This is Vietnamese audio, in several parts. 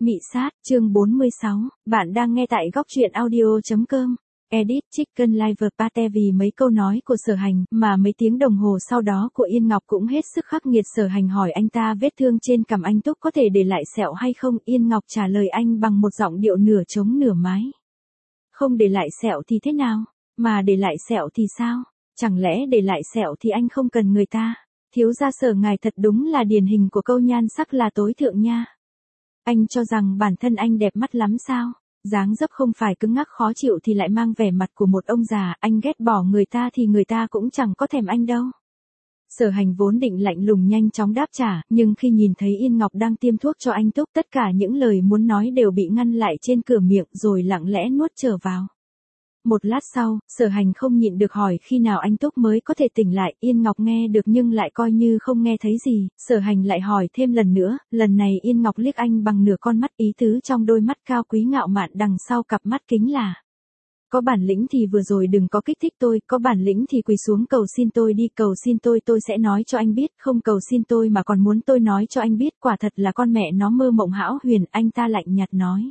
Mị sát, chương 46, bạn đang nghe tại góc truyện audio.com. Edit Chicken Live Pate vì mấy câu nói của Sở Hành mà mấy tiếng đồng hồ sau đó của Yên Ngọc cũng hết sức khắc nghiệt. Sở Hành hỏi anh ta vết thương trên cằm anh Túc có thể để lại sẹo hay không. Yên Ngọc trả lời anh bằng một giọng điệu nửa trống nửa mái. Không để lại sẹo thì thế nào? Mà để lại sẹo thì sao? Chẳng lẽ để lại sẹo thì anh không cần người ta? Thiếu gia Sở ngài thật đúng là điển hình của câu nhan sắc là tối thượng nha. Anh cho rằng bản thân anh đẹp mắt lắm sao? Dáng dấp không phải cứng ngắc khó chịu thì lại mang vẻ mặt của một ông già, anh ghét bỏ người ta thì người ta cũng chẳng có thèm anh đâu. Sở Hành vốn định lạnh lùng nhanh chóng đáp trả, nhưng khi nhìn thấy Yên Ngọc đang tiêm thuốc cho anh Túc, tất cả những lời muốn nói đều bị ngăn lại trên cửa miệng rồi lặng lẽ nuốt trở vào. Một lát sau, Sở Hành không nhịn được hỏi khi nào anh Túc mới có thể tỉnh lại. Yên Ngọc nghe được nhưng lại coi như không nghe thấy gì. Sở Hành lại hỏi thêm lần nữa, lần này Yên Ngọc liếc anh bằng nửa con mắt, ý tứ trong đôi mắt cao quý ngạo mạn đằng sau cặp mắt kính là: có bản lĩnh thì vừa rồi đừng có kích thích tôi, có bản lĩnh thì quỳ xuống cầu xin tôi đi, cầu xin tôi sẽ nói cho anh biết, không cầu xin tôi mà còn muốn tôi nói cho anh biết, quả thật là con mẹ nó mơ mộng hão huyền. Anh ta lạnh nhạt nói.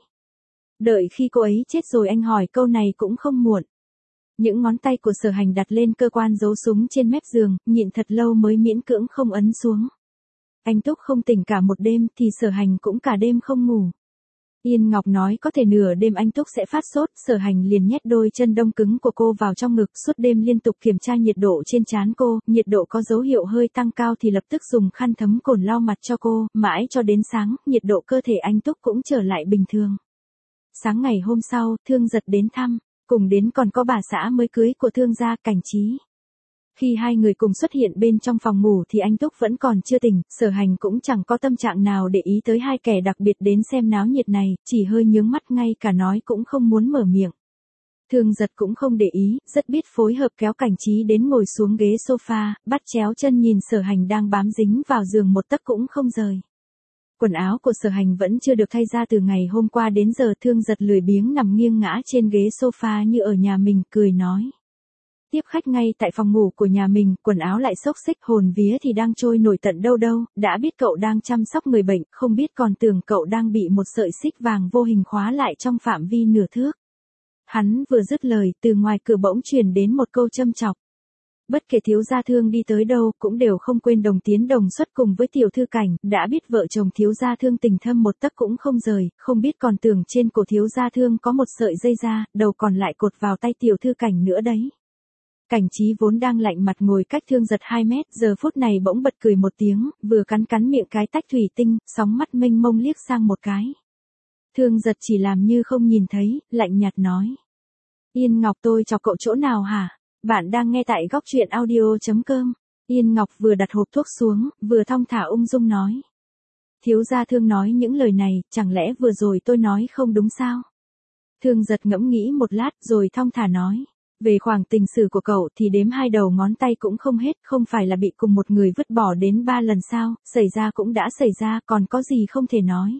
Đợi khi cô ấy chết rồi anh hỏi câu này cũng không muộn. Những ngón tay của Sở Hành đặt lên cơ quan giấu súng trên mép giường, nhịn thật lâu mới miễn cưỡng không ấn xuống. Anh Túc không tỉnh cả một đêm thì Sở Hành cũng cả đêm không ngủ. Yên Ngọc nói có thể nửa đêm anh Túc sẽ phát sốt, Sở Hành liền nhét đôi chân đông cứng của cô vào trong ngực, suốt đêm liên tục kiểm tra nhiệt độ trên trán cô, nhiệt độ có dấu hiệu hơi tăng cao thì lập tức dùng khăn thấm cồn lau mặt cho cô, mãi cho đến sáng, nhiệt độ cơ thể anh Túc cũng trở lại bình thường. Sáng ngày hôm sau, Thương Giật đến thăm, cùng đến còn có bà xã mới cưới của Thương gia, Cảnh Trí. Khi hai người cùng xuất hiện bên trong phòng ngủ thì anh Túc vẫn còn chưa tỉnh, Sở Hành cũng chẳng có tâm trạng nào để ý tới hai kẻ đặc biệt đến xem náo nhiệt này, chỉ hơi nhướng mắt, ngay cả nói cũng không muốn mở miệng. Thương Giật cũng không để ý, rất biết phối hợp kéo Cảnh Trí đến ngồi xuống ghế sofa, bắt chéo chân nhìn Sở Hành đang bám dính vào giường một tấc cũng không rời. Quần áo của Sở Hành vẫn chưa được thay ra từ ngày hôm qua đến giờ. Thương Giật lười biếng nằm nghiêng ngã trên ghế sofa như ở nhà mình, cười nói. Tiếp khách ngay tại phòng ngủ của nhà mình, quần áo lại xốc xích, hồn vía thì đang trôi nổi tận đâu đâu, đã biết cậu đang chăm sóc người bệnh, không biết còn tưởng cậu đang bị một sợi xích vàng vô hình khóa lại trong phạm vi nửa thước. Hắn vừa dứt lời, từ ngoài cửa bỗng truyền đến một câu châm chọc. Bất kể thiếu gia Thương đi tới đâu cũng đều không quên đồng tiến đồng xuất cùng với tiểu thư Cảnh, đã biết vợ chồng thiếu gia Thương tình thâm một tấc cũng không rời, không biết còn tưởng trên cổ thiếu gia Thương có một sợi dây da, đầu còn lại cột vào tay tiểu thư Cảnh nữa đấy. Cảnh Trí vốn đang lạnh mặt ngồi cách Thương Giật 2 mét, giờ phút này bỗng bật cười một tiếng, vừa cắn miệng cái tách thủy tinh, sóng mắt mênh mông liếc sang một cái. Thương Giật chỉ làm như không nhìn thấy, lạnh nhạt nói. Yên Ngọc, tôi chọc cậu chỗ nào hả? Bạn đang nghe tại góc truyện audio.com. Yên Ngọc vừa đặt hộp thuốc xuống, vừa thong thả ung dung nói. Thiếu gia Thương nói những lời này, chẳng lẽ vừa rồi tôi nói không đúng sao? Thương Giật ngẫm nghĩ một lát rồi thong thả nói. Về khoảng tình sử của cậu thì đếm hai đầu ngón tay cũng không hết, không phải là bị cùng một người vứt bỏ đến 3 lần sao, xảy ra cũng đã xảy ra, còn có gì không thể nói.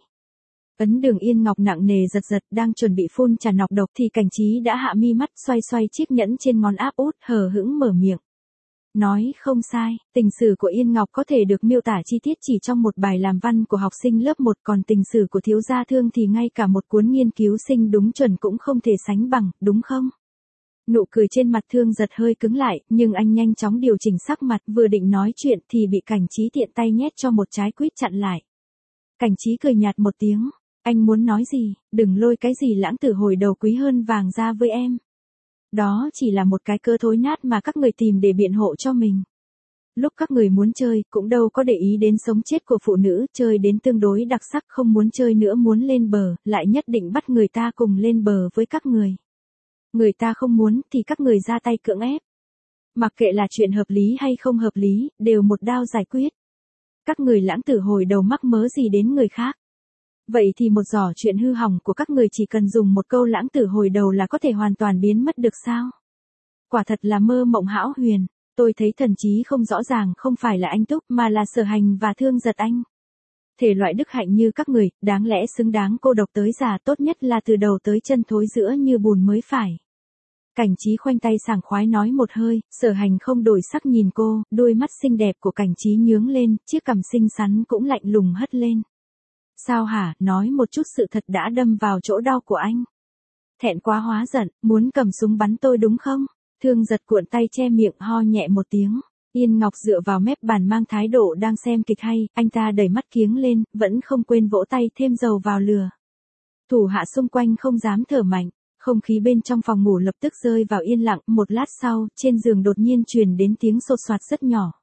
Ấn Đường Yên Ngọc nặng nề giật giật, đang chuẩn bị phun trà nọc độc thì Cảnh Trí đã hạ mi mắt, xoay xoay chiếc nhẫn trên ngón áp út, hờ hững mở miệng. Nói không sai, tình sử của Yên Ngọc có thể được miêu tả chi tiết chỉ trong một bài làm văn của học sinh lớp 1, còn tình sử của thiếu gia Thương thì ngay cả một cuốn nghiên cứu sinh đúng chuẩn cũng không thể sánh bằng, đúng không? Nụ cười trên mặt Thương Giật hơi cứng lại, nhưng anh nhanh chóng điều chỉnh sắc mặt, vừa định nói chuyện thì bị Cảnh Trí tiện tay nhét cho một trái quýt chặn lại. Cảnh Trí cười nhạt một tiếng. Anh muốn nói gì, đừng lôi cái gì lãng tử hồi đầu quý hơn vàng ra với em. Đó chỉ là một cái cơ thối nát mà các người tìm để biện hộ cho mình. Lúc các người muốn chơi, cũng đâu có để ý đến sống chết của phụ nữ, chơi đến tương đối đặc sắc, không muốn chơi nữa muốn lên bờ, lại nhất định bắt người ta cùng lên bờ với các người. Người ta không muốn thì các người ra tay cưỡng ép. Mặc kệ là chuyện hợp lý hay không hợp lý, đều một đao giải quyết. Các người lãng tử hồi đầu mắc mớ gì đến người khác. Vậy thì một giỏ chuyện hư hỏng của các người chỉ cần dùng một câu lãng tử hồi đầu là có thể hoàn toàn biến mất được sao? Quả thật là mơ mộng hão huyền, tôi thấy thần trí không rõ ràng không phải là anh Túc mà là Sở Hành và Thương Giật anh. Thể loại đức hạnh như các người, đáng lẽ xứng đáng cô độc tới già, tốt nhất là từ đầu tới chân thối rữa như bùn mới phải. Cảnh Trí khoanh tay sảng khoái nói một hơi, Sở Hành không đổi sắc nhìn cô, đôi mắt xinh đẹp của Cảnh Trí nhướng lên, chiếc cằm xinh xắn cũng lạnh lùng hất lên. Sao hả, nói một chút sự thật đã đâm vào chỗ đau của anh. Thẹn quá hóa giận, muốn cầm súng bắn tôi đúng không? Thương Giật cuộn tay che miệng ho nhẹ một tiếng. Yên Ngọc dựa vào mép bàn mang thái độ đang xem kịch hay, anh ta đẩy mắt kiếng lên, vẫn không quên vỗ tay thêm dầu vào lửa. Thủ hạ xung quanh không dám thở mạnh, không khí bên trong phòng ngủ lập tức rơi vào yên lặng, một lát sau, trên giường đột nhiên truyền đến tiếng xột xoạt rất nhỏ.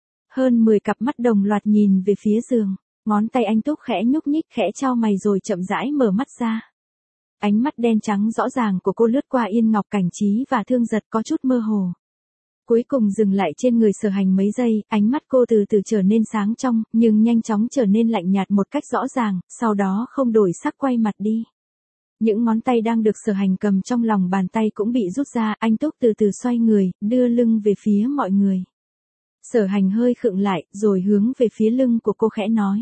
Hơn 10 cặp mắt đồng loạt nhìn về phía giường, ngón tay anh Túc khẽ nhúc nhích khẽ chau mày rồi chậm rãi mở mắt ra. Ánh mắt đen trắng rõ ràng của cô lướt qua Yên Ngọc, Cảnh Trí và Thương Giật có chút mơ hồ. Cuối cùng dừng lại trên người Sở Hành mấy giây, ánh mắt cô từ từ trở nên sáng trong, nhưng nhanh chóng trở nên lạnh nhạt một cách rõ ràng, sau đó không đổi sắc quay mặt đi. Những ngón tay đang được Sở Hành cầm trong lòng bàn tay cũng bị rút ra, anh Túc từ từ xoay người, đưa lưng về phía mọi người. Sở Hành hơi khựng lại, rồi hướng về phía lưng của cô khẽ nói.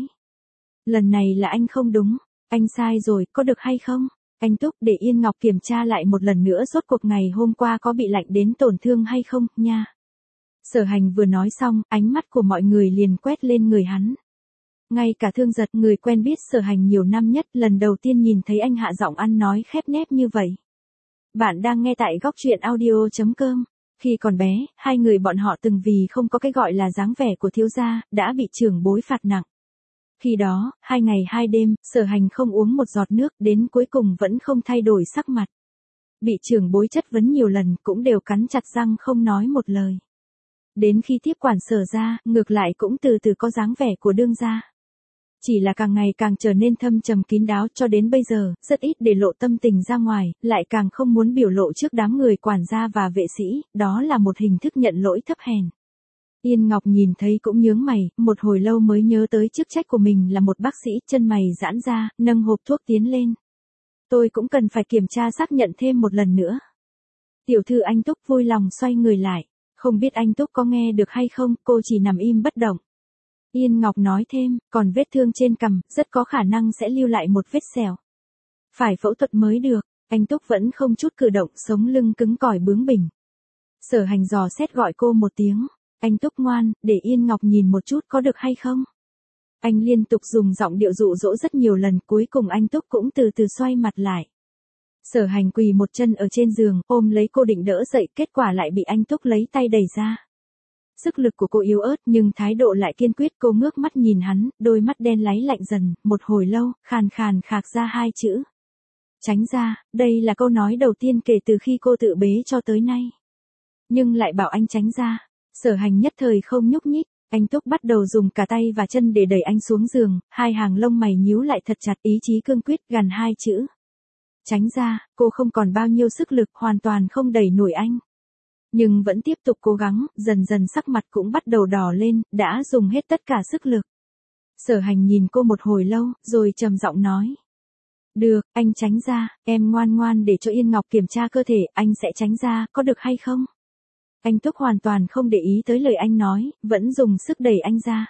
Lần này là anh không đúng, anh sai rồi, có được hay không? Anh Túc, để Yên Ngọc kiểm tra lại một lần nữa rốt cuộc ngày hôm qua có bị lạnh đến tổn thương hay không, nha. Sở Hành vừa nói xong, ánh mắt của mọi người liền quét lên người hắn. Ngay cả Thương Giật, người quen biết Sở Hành nhiều năm nhất, lần đầu tiên nhìn thấy anh hạ giọng ăn nói khép nép như vậy. Bạn đang nghe tại góc truyện audio.com. Khi còn bé, hai người bọn họ từng vì không có cái gọi là dáng vẻ của thiếu gia, đã bị trưởng bối phạt nặng. Khi đó, 2 ngày 2 đêm, Sở Hành không uống một giọt nước, đến cuối cùng vẫn không thay đổi sắc mặt. Bị trưởng bối chất vấn nhiều lần, cũng đều cắn chặt răng không nói một lời. Đến khi tiếp quản Sở ra, ngược lại cũng từ từ có dáng vẻ của đương gia. Chỉ là càng ngày càng trở nên thâm trầm kín đáo, cho đến bây giờ, rất ít để lộ tâm tình ra ngoài, lại càng không muốn biểu lộ trước đám người quản gia và vệ sĩ, đó là một hình thức nhận lỗi thấp hèn. Yên Ngọc nhìn thấy cũng nhướng mày, một hồi lâu mới nhớ tới chức trách của mình là một bác sĩ, chân mày giãn ra, nâng hộp thuốc tiến lên. Tôi cũng cần phải kiểm tra xác nhận thêm một lần nữa. Tiểu thư, anh Túc vui lòng xoay người lại. Không biết anh Túc có nghe được hay không, cô chỉ nằm im bất động. Yên Ngọc nói thêm, còn vết thương trên cằm, rất có khả năng sẽ lưu lại một vết sẹo. Phải phẫu thuật mới được, anh Túc vẫn không chút cử động, sống lưng cứng cỏi bướng bỉnh. Sở Hành dò xét gọi cô một tiếng. Anh Túc ngoan, để Yên Ngọc nhìn một chút có được hay không? Anh liên tục dùng giọng điệu dụ dỗ rất nhiều lần, cuối cùng anh Túc cũng từ từ xoay mặt lại. Sở Hành quỳ một chân ở trên giường, ôm lấy cô định đỡ dậy, kết quả lại bị anh Túc lấy tay đẩy ra. Sức lực của cô yếu ớt nhưng thái độ lại kiên quyết, cô ngước mắt nhìn hắn, đôi mắt đen láy lạnh dần, một hồi lâu, khàn khàn khạc ra 2 chữ. Tránh ra, đây là câu nói đầu tiên kể từ khi cô tự bế cho tới nay. Nhưng lại bảo anh tránh ra. Sở Hành nhất thời không nhúc nhích, anh Túc bắt đầu dùng cả tay và chân để đẩy anh xuống giường, 2 hàng lông mày nhíu lại thật chặt, ý chí cương quyết, gằn 2 chữ. Tránh ra, cô không còn bao nhiêu sức lực, hoàn toàn không đẩy nổi anh. Nhưng vẫn tiếp tục cố gắng, dần dần sắc mặt cũng bắt đầu đỏ lên, đã dùng hết tất cả sức lực. Sở Hành nhìn cô một hồi lâu, rồi trầm giọng nói. Được, anh tránh ra, em ngoan ngoan để cho Yên Ngọc kiểm tra cơ thể, anh sẽ tránh ra, có được hay không? Anh Túc hoàn toàn không để ý tới lời anh nói, vẫn dùng sức đẩy anh ra.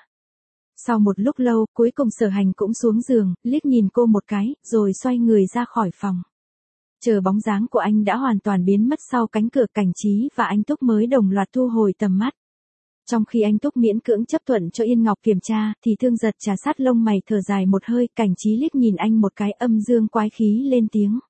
Sau một lúc lâu, cuối cùng Sở Hành cũng xuống giường, liếc nhìn cô một cái, rồi xoay người ra khỏi phòng. Chờ bóng dáng của anh đã hoàn toàn biến mất sau cánh cửa, Cảnh Trí và anh Túc mới đồng loạt thu hồi tầm mắt. Trong khi anh Túc miễn cưỡng chấp thuận cho Yên Ngọc kiểm tra, thì Thương Giật trà sát lông mày thở dài một hơi, Cảnh Trí liếc nhìn anh một cái, âm dương quái khí lên tiếng.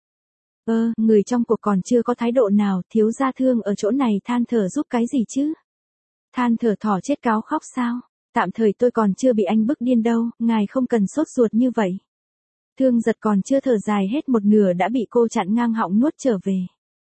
Người trong cuộc còn chưa có thái độ nào, thiếu gia Thương ở chỗ này than thở giúp cái gì chứ? Than thở thỏ chết cáo khóc sao? Tạm thời tôi còn chưa bị anh bức điên đâu, ngài không cần sốt ruột như vậy. Thương Giật còn chưa thở dài hết một nửa đã bị cô chặn ngang họng nuốt trở về.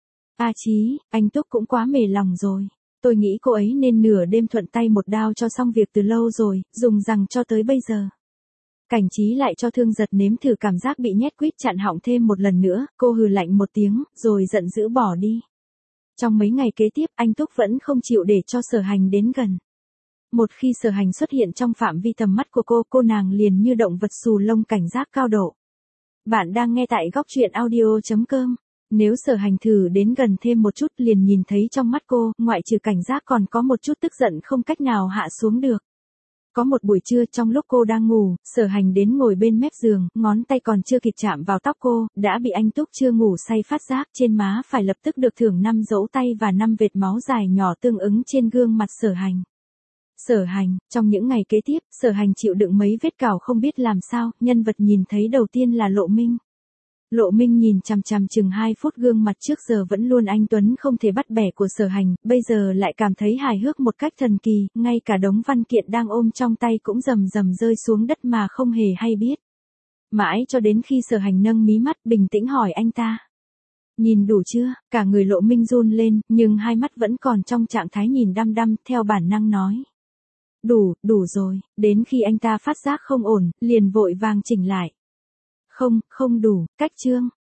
A Chí, anh Túc cũng quá mề lòng rồi. Tôi nghĩ cô ấy nên nửa đêm thuận tay một đao cho xong việc từ lâu rồi, dùng rằng cho tới bây giờ. Cảnh Trí lại cho Thương Giật nếm thử cảm giác bị nhét quýt chặn họng thêm một lần nữa, cô hừ lạnh một tiếng, rồi giận dữ bỏ đi. Trong mấy ngày kế tiếp, anh Túc vẫn không chịu để cho Sở Hành đến gần. Một khi Sở Hành xuất hiện trong phạm vi tầm mắt của cô nàng liền như động vật xù lông cảnh giác cao độ. Bạn đang nghe tại góc truyện audio.com. Nếu Sở Hành thử đến gần thêm một chút liền nhìn thấy trong mắt cô, ngoại trừ cảnh giác còn có một chút tức giận không cách nào hạ xuống được. Có một buổi trưa trong lúc cô đang ngủ, Sở Hành đến ngồi bên mép giường, ngón tay còn chưa kịp chạm vào tóc cô, đã bị anh Túc chưa ngủ say phát giác, trên má phải lập tức được thưởng 5 dấu tay và 5 vệt máu dài nhỏ tương ứng trên gương mặt Sở Hành. Sở Hành, trong những ngày kế tiếp, Sở Hành chịu đựng mấy vết cào không biết làm sao, nhân vật nhìn thấy đầu tiên là Lộ Minh. Lộ Minh nhìn chằm chằm chừng 2 phút gương mặt trước giờ vẫn luôn anh tuấn không thể bắt bẻ của Sở Hành, bây giờ lại cảm thấy hài hước một cách thần kỳ, ngay cả đống văn kiện đang ôm trong tay cũng rầm rầm rơi xuống đất mà không hề hay biết. Mãi cho đến khi Sở Hành nâng mí mắt bình tĩnh hỏi anh ta. Nhìn đủ chưa? Cả người Lộ Minh run lên, nhưng hai mắt vẫn còn trong trạng thái nhìn đăm đăm, theo bản năng nói. Đủ rồi, đến khi anh ta phát giác không ổn, liền vội vàng chỉnh lại. Không đủ, cách chương.